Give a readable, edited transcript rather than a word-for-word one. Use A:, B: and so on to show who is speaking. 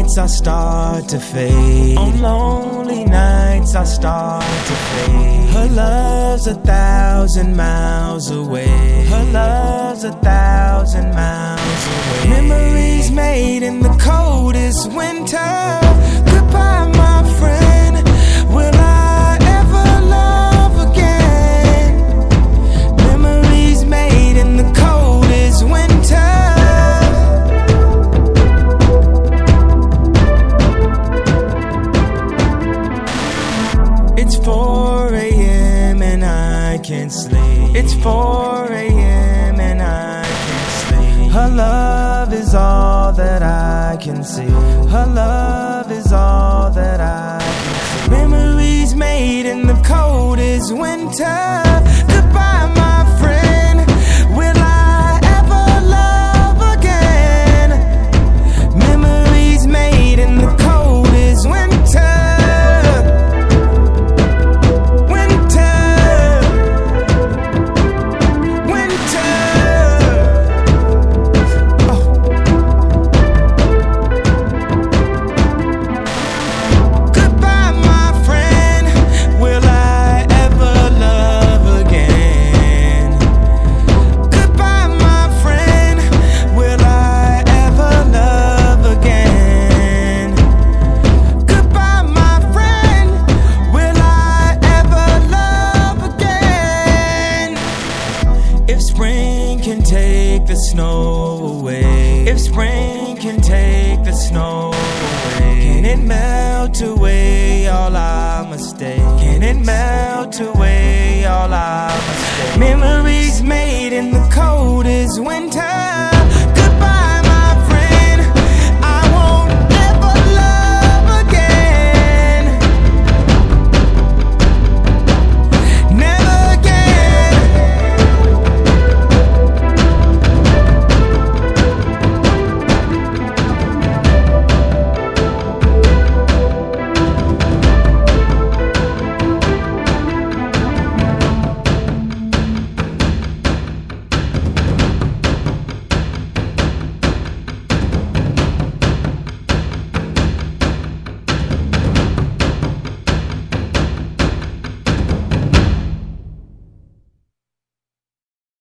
A: nights I start to fade. On lonely nights I start to fade. Her love's 1,000 miles away. Her love's 1,000 miles away. Memories made in the coldest winter. Goodbye, my friend. Will I ever love again? Memories made in the coldest winter. It's 4 a.m. and I can't sleep. It's 4 a.m. and I can't sleep. Her love is all that I can see. Her love is all that I can see. Memories made in the coldest winter. Goodbye, my friend. Will I ever love again? Memories made in the coldest winter. If spring can take the snow away, if spring can take the snow away, can it melt away all our mistakes? Can it melt away all our mistakes? Memories made in the coldest winter.